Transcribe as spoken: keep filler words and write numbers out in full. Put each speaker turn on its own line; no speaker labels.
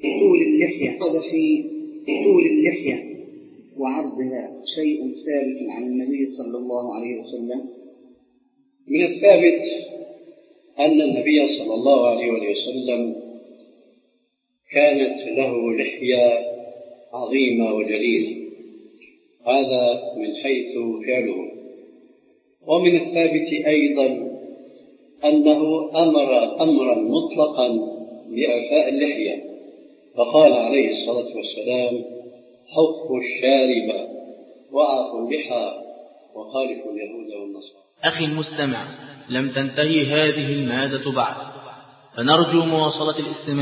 طول اللحية، هذا في طول اللحية وعرضها شيء ثابت عن النبي صلى الله عليه وسلم؟
من الثابت أن النبي صلى الله عليه وسلم كانت له لحية عظيمة وجليلة، هذا من حيث فعله. ومن الثابت أيضا أنه أمر أمرا مطلقا بإعفاء اللحية، فقال عليه الصلاة والسلام: حفوا الشارب وأعفوا اللحى وخالفوا اليهود والنصارى.
أخي المستمع، لم تنتهي هذه المادة بعد، فنرجو مواصلة الاستماع